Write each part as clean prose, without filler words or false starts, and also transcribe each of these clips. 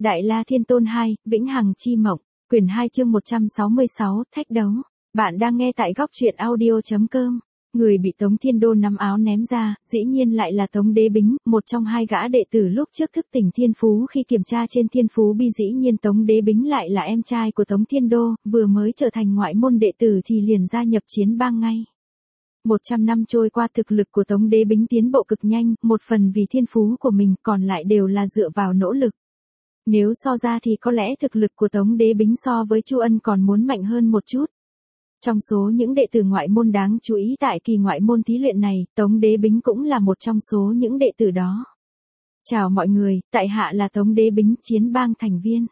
Đại La Thiên Tôn 2, Vĩnh Hằng Chi Mộng, quyển 2 chương 166, thách đấu. Bạn đang nghe tại góc truyện audio.com. Người bị Tống Thiên Đô nắm áo ném ra, dĩ nhiên lại là Tống Đế Bính, một trong hai gã đệ tử lúc trước thức tỉnh thiên phú. Khi kiểm tra trên thiên phú bi, dĩ nhiên Tống Đế Bính lại là em trai của Tống Thiên Đô, vừa mới trở thành ngoại môn đệ tử thì liền gia nhập chiến bang ngay. 100 năm trôi qua, thực lực của Tống Đế Bính tiến bộ cực nhanh, một phần vì thiên phú của mình, còn lại đều là dựa vào nỗ lực. Nếu so ra thì có lẽ thực lực của Tống Đế Bính so với Chu Ân còn muốn mạnh hơn một chút. Trong số những đệ tử ngoại môn đáng chú ý tại kỳ ngoại môn thí luyện này, Tống Đế Bính cũng là một trong số những đệ tử đó. Chào mọi người, tại hạ là Tống Đế Bính, chiến bang thành viên.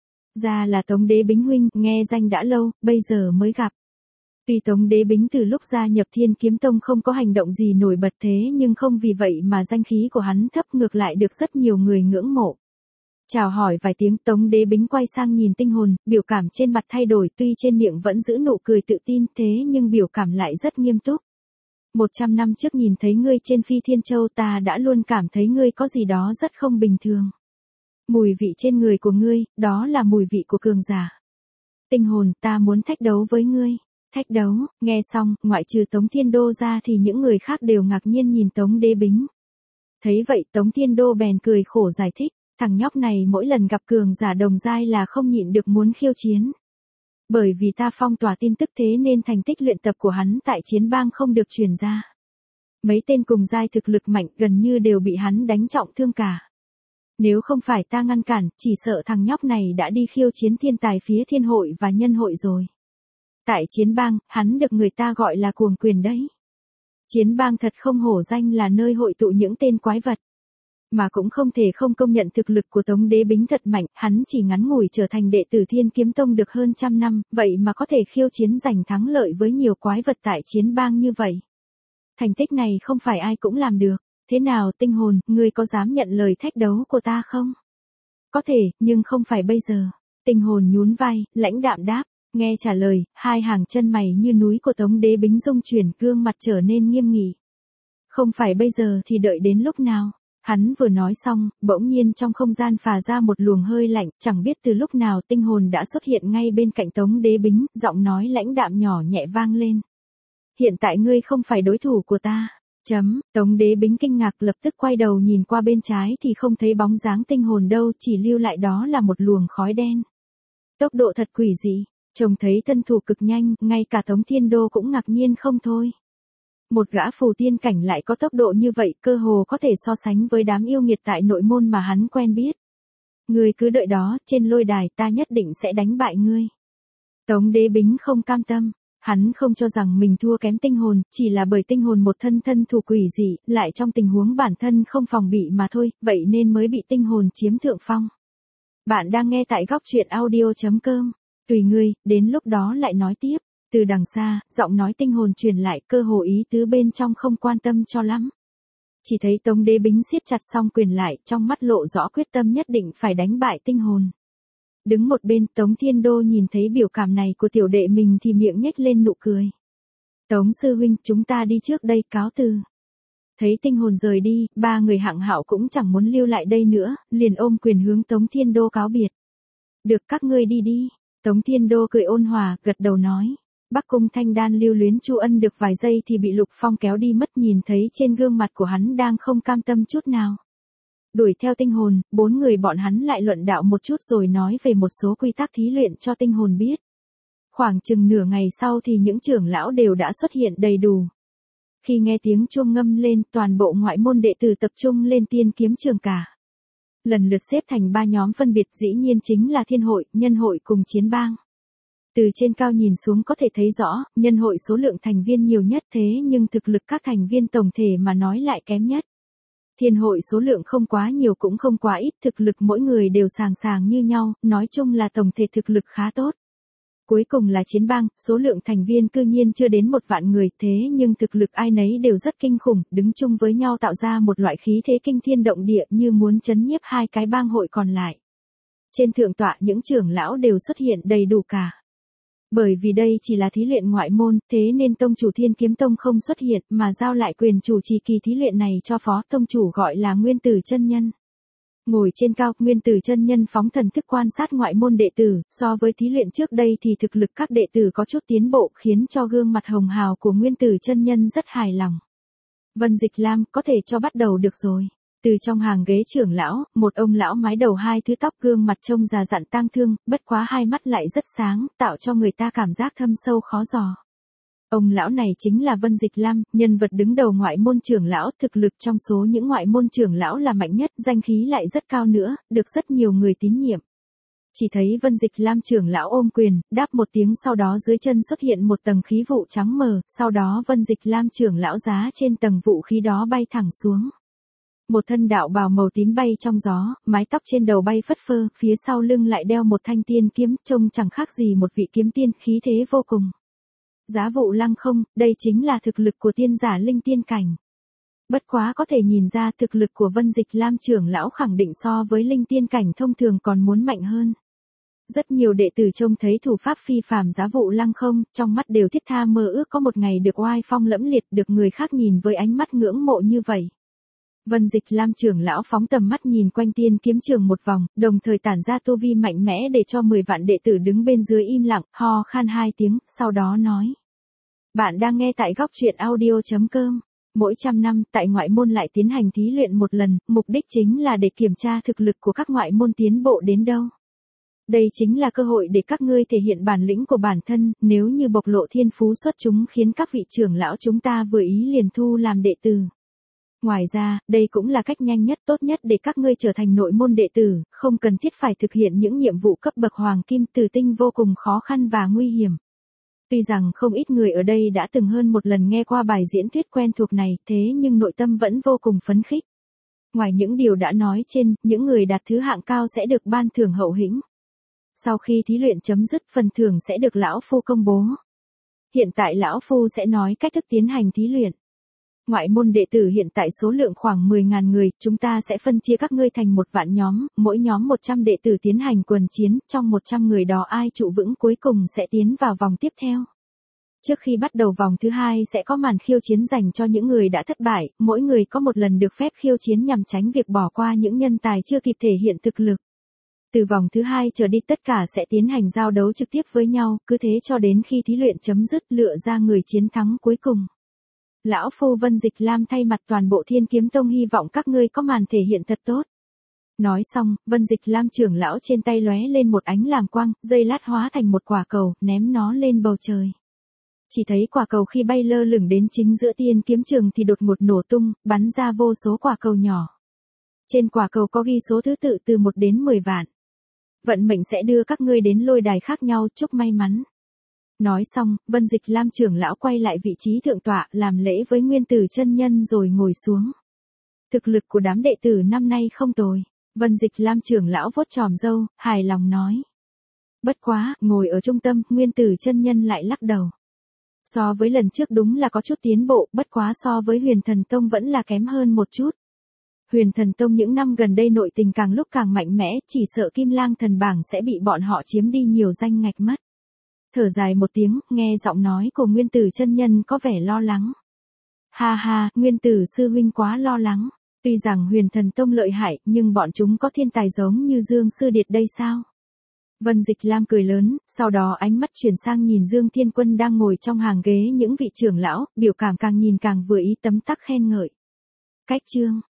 Ra là Tống Đế Bính huynh, nghe danh đã lâu, bây giờ mới gặp. Tuy Tống Đế Bính từ lúc gia nhập Thiên Kiếm Tông không có hành động gì nổi bật, thế nhưng không vì vậy mà danh khí của hắn thấp, ngược lại được rất nhiều người ngưỡng mộ. Chào hỏi vài tiếng, Tống Đế Bính quay sang nhìn Tinh Hồn, biểu cảm trên mặt thay đổi, tuy trên miệng vẫn giữ nụ cười tự tin, thế nhưng biểu cảm lại rất nghiêm túc. 100 năm trước nhìn thấy ngươi trên Phi Thiên Châu, ta đã luôn cảm thấy ngươi có gì đó rất không bình thường. Mùi vị trên người của ngươi, đó là mùi vị của cường giả. Tinh Hồn, ta muốn thách đấu với ngươi. Thách đấu, nghe xong, ngoại trừ Tống Thiên Đô ra thì những người khác đều ngạc nhiên nhìn Tống Đế Bính. Thấy vậy, Tống Thiên Đô bèn cười khổ giải thích. Thằng nhóc này mỗi lần gặp cường giả đồng giai là không nhịn được muốn khiêu chiến. Bởi vì ta phong tỏa tin tức, thế nên thành tích luyện tập của hắn tại chiến bang không được truyền ra. Mấy tên cùng giai thực lực mạnh gần như đều bị hắn đánh trọng thương cả. Nếu không phải ta ngăn cản, chỉ sợ thằng nhóc này đã đi khiêu chiến thiên tài phía thiên hội và nhân hội rồi. Tại chiến bang, hắn được người ta gọi là cuồng quyền đấy. Chiến bang thật không hổ danh là nơi hội tụ những tên quái vật. Mà cũng không thể không công nhận thực lực của Tống Đế Bính thật mạnh, hắn chỉ ngắn ngủi trở thành đệ tử Thiên Kiếm Tông được hơn trăm năm, vậy mà có thể khiêu chiến giành thắng lợi với nhiều quái vật tại chiến bang như vậy. Thành tích này không phải ai cũng làm được. Thế nào Tinh Hồn, ngươi có dám nhận lời thách đấu của ta không? Có thể, nhưng không phải bây giờ. Tinh Hồn nhún vai, lãnh đạm đáp. Nghe trả lời, hai hàng chân mày như núi của Tống Đế Bính rung chuyển, gương mặt trở nên nghiêm nghị. Không phải bây giờ thì đợi đến lúc nào? Hắn vừa nói xong, bỗng nhiên trong không gian phả ra một luồng hơi lạnh, chẳng biết từ lúc nào Tinh Hồn đã xuất hiện ngay bên cạnh Tống Đế Bính, giọng nói lãnh đạm nhỏ nhẹ vang lên. Hiện tại ngươi không phải đối thủ của ta. Tống Đế Bính kinh ngạc, lập tức quay đầu nhìn qua bên trái thì không thấy bóng dáng Tinh Hồn đâu, chỉ lưu lại đó là một luồng khói đen. Tốc độ thật quỷ dị, trông thấy thân thủ cực nhanh, ngay cả Tống Thiên Đô cũng ngạc nhiên không thôi. Một gã phù tiên cảnh lại có tốc độ như vậy, cơ hồ có thể so sánh với đám yêu nghiệt tại nội môn mà hắn quen biết. Ngươi cứ đợi đó, trên lôi đài ta nhất định sẽ đánh bại ngươi. Tống Đế Bính không cam tâm, hắn không cho rằng mình thua kém Tinh Hồn, chỉ là bởi Tinh Hồn một thân thủ quỷ dị, lại trong tình huống bản thân không phòng bị mà thôi, vậy nên mới bị Tinh Hồn chiếm thượng phong. Bạn đang nghe tại góc truyện audio.com. Tùy ngươi, đến lúc đó lại nói tiếp. Từ đằng xa, giọng nói Tinh Hồn truyền lại, cơ hồ ý tứ bên trong không quan tâm cho lắm. Chỉ thấy Tống Đế Bính siết chặt song quyền lại, trong mắt lộ rõ quyết tâm nhất định phải đánh bại Tinh Hồn. Đứng một bên, Tống Thiên Đô nhìn thấy biểu cảm này của tiểu đệ mình thì miệng nhếch lên nụ cười. Tống sư huynh, chúng ta đi trước đây, cáo từ. Thấy Tinh Hồn rời đi, ba người Hạng Hạo cũng chẳng muốn lưu lại đây nữa, liền ôm quyền hướng Tống Thiên Đô cáo biệt. Được, các ngươi đi đi. Tống Thiên Đô cười ôn hòa, gật đầu nói. Bắc Cung Thanh Đan lưu luyến Chu Ân được vài giây thì bị Lục Phong kéo đi mất, nhìn thấy trên gương mặt của hắn đang không cam tâm chút nào. Đuổi theo Tinh Hồn, bốn người bọn hắn lại luận đạo một chút rồi nói về một số quy tắc thí luyện cho Tinh Hồn biết. Khoảng chừng nửa ngày sau thì những trưởng lão đều đã xuất hiện đầy đủ. Khi nghe tiếng chuông ngâm lên, toàn bộ ngoại môn đệ tử tập trung lên Tiên Kiếm Trường cả. Lần lượt xếp thành ba nhóm phân biệt, dĩ nhiên chính là thiên hội, nhân hội cùng chiến bang. Từ trên cao nhìn xuống có thể thấy rõ, nhân hội số lượng thành viên nhiều nhất, thế nhưng thực lực các thành viên tổng thể mà nói lại kém nhất. Thiên hội số lượng không quá nhiều cũng không quá ít, thực lực mỗi người đều sàng như nhau, nói chung là tổng thể thực lực khá tốt. Cuối cùng là chiến bang, số lượng thành viên cư nhiên chưa đến 1 vạn người, thế nhưng thực lực ai nấy đều rất kinh khủng, đứng chung với nhau tạo ra một loại khí thế kinh thiên động địa như muốn trấn nhiếp hai cái bang hội còn lại. Trên thượng tọa những trưởng lão đều xuất hiện đầy đủ cả. Bởi vì đây chỉ là thí luyện ngoại môn, thế nên tông chủ Thiên Kiếm Tông không xuất hiện mà giao lại quyền chủ trì kỳ thí luyện này cho phó tông chủ gọi là Nguyên Tử chân nhân. Ngồi trên cao, Nguyên Tử chân nhân phóng thần thức quan sát ngoại môn đệ tử, so với thí luyện trước đây thì thực lực các đệ tử có chút tiến bộ, khiến cho gương mặt hồng hào của Nguyên Tử chân nhân rất hài lòng. Vân Dịch Lam, có thể cho bắt đầu được rồi. Từ trong hàng ghế trưởng lão, một ông lão mái đầu hai thứ tóc, gương mặt trông già dặn tang thương, bất quá hai mắt lại rất sáng, tạo cho người ta cảm giác thâm sâu khó dò. Ông lão này chính là Vân Dịch Lam, nhân vật đứng đầu ngoại môn trưởng lão, thực lực trong số những ngoại môn trưởng lão là mạnh nhất, danh khí lại rất cao nữa, được rất nhiều người tín nhiệm. Chỉ thấy Vân Dịch Lam trưởng lão ôm quyền, đáp một tiếng, sau đó dưới chân xuất hiện một tầng khí vụ trắng mờ, sau đó Vân Dịch Lam trưởng lão giá trên tầng vũ khí đó bay thẳng xuống. Một thân đạo bào màu tím bay trong gió, mái tóc trên đầu bay phất phơ, phía sau lưng lại đeo một thanh tiên kiếm, trông chẳng khác gì một vị kiếm tiên, khí thế vô cùng. Giá vụ lăng không, đây chính là thực lực của tiên giả linh tiên cảnh. Bất quá có thể nhìn ra thực lực của Vân Dịch Lam trưởng lão khẳng định so với linh tiên cảnh thông thường còn muốn mạnh hơn. Rất nhiều đệ tử trông thấy thủ pháp phi phàm giá vụ lăng không, trong mắt đều thiết tha mơ ước có một ngày được oai phong lẫm liệt, được người khác nhìn với ánh mắt ngưỡng mộ như vậy. Vân Dịch Lam trưởng lão phóng tầm mắt nhìn quanh tiên kiếm trường một vòng, đồng thời tản ra tu vi mạnh mẽ để cho 10 vạn đệ tử đứng bên dưới im lặng, ho khan 2 tiếng, sau đó nói. Bạn đang nghe tại góc truyện audio.com. Mỗi trăm năm, tại ngoại môn lại tiến hành thí luyện một lần, mục đích chính là để kiểm tra thực lực của các ngoại môn tiến bộ đến đâu. Đây chính là cơ hội để các ngươi thể hiện bản lĩnh của bản thân, nếu như bộc lộ thiên phú xuất chúng khiến các vị trưởng lão chúng ta vừa ý liền thu làm đệ tử. Ngoài ra, đây cũng là cách nhanh nhất tốt nhất để các ngươi trở thành nội môn đệ tử, không cần thiết phải thực hiện những nhiệm vụ cấp bậc hoàng kim tử tinh vô cùng khó khăn và nguy hiểm. Tuy rằng không ít người ở đây đã từng hơn một lần nghe qua bài diễn thuyết quen thuộc này, thế nhưng nội tâm vẫn vô cùng phấn khích. Ngoài những điều đã nói trên, những người đạt thứ hạng cao sẽ được ban thưởng hậu hĩnh. Sau khi thí luyện chấm dứt, phần thưởng sẽ được lão phu công bố. Hiện tại lão phu sẽ nói cách thức tiến hành thí luyện. Ngoại môn đệ tử hiện tại số lượng khoảng 10.000 người, chúng ta sẽ phân chia các ngươi thành một vạn nhóm, mỗi nhóm 100 đệ tử tiến hành quần chiến, trong 100 người đó ai trụ vững cuối cùng sẽ tiến vào vòng tiếp theo. Trước khi bắt đầu vòng thứ hai sẽ có màn khiêu chiến dành cho những người đã thất bại, mỗi người có một lần được phép khiêu chiến nhằm tránh việc bỏ qua những nhân tài chưa kịp thể hiện thực lực. Từ vòng thứ hai trở đi tất cả sẽ tiến hành giao đấu trực tiếp với nhau, cứ thế cho đến khi thí luyện chấm dứt lựa ra người chiến thắng cuối cùng. Lão phu Vân Dịch Lam thay mặt toàn bộ Thiên Kiếm Tông hy vọng các ngươi có màn thể hiện thật tốt. Nói xong, Vân Dịch Lam trưởng lão trên tay lóe lên một ánh làm quang, dây lát hóa thành một quả cầu, ném nó lên bầu trời. Chỉ thấy quả cầu khi bay lơ lửng đến chính giữa Thiên Kiếm trường thì đột ngột nổ tung, bắn ra vô số quả cầu nhỏ. Trên quả cầu có ghi số thứ tự từ 1 đến 10 vạn. Vận mệnh sẽ đưa các ngươi đến lôi đài khác nhau, chúc may mắn. Nói xong, Vân Dịch Lam trưởng lão quay lại vị trí thượng tọa, làm lễ với Nguyên Tử chân nhân rồi ngồi xuống. Thực lực của đám đệ tử năm nay không tồi. Vân Dịch Lam trưởng lão vuốt chòm râu, hài lòng nói. Bất quá, ngồi ở trung tâm, Nguyên Tử chân nhân lại lắc đầu. So với lần trước đúng là có chút tiến bộ, bất quá so với Huyền Thần Tông vẫn là kém hơn một chút. Huyền Thần Tông những năm gần đây nội tình càng lúc càng mạnh mẽ, chỉ sợ Kim Lang thần bảng sẽ bị bọn họ chiếm đi nhiều danh ngạch mất. Thở dài một tiếng, nghe giọng nói của Nguyên Tử chân nhân có vẻ lo lắng. Ha ha, Nguyên Tử sư huynh quá lo lắng. Tuy rằng Huyền Thần Tông lợi hại, nhưng bọn chúng có thiên tài giống như Dương Sư Điệt đây sao? Vân Dịch Lam cười lớn, sau đó ánh mắt chuyển sang nhìn Dương Thiên Quân đang ngồi trong hàng ghế những vị trưởng lão, biểu cảm càng nhìn càng vừa ý, tấm tắc khen ngợi. Cách chương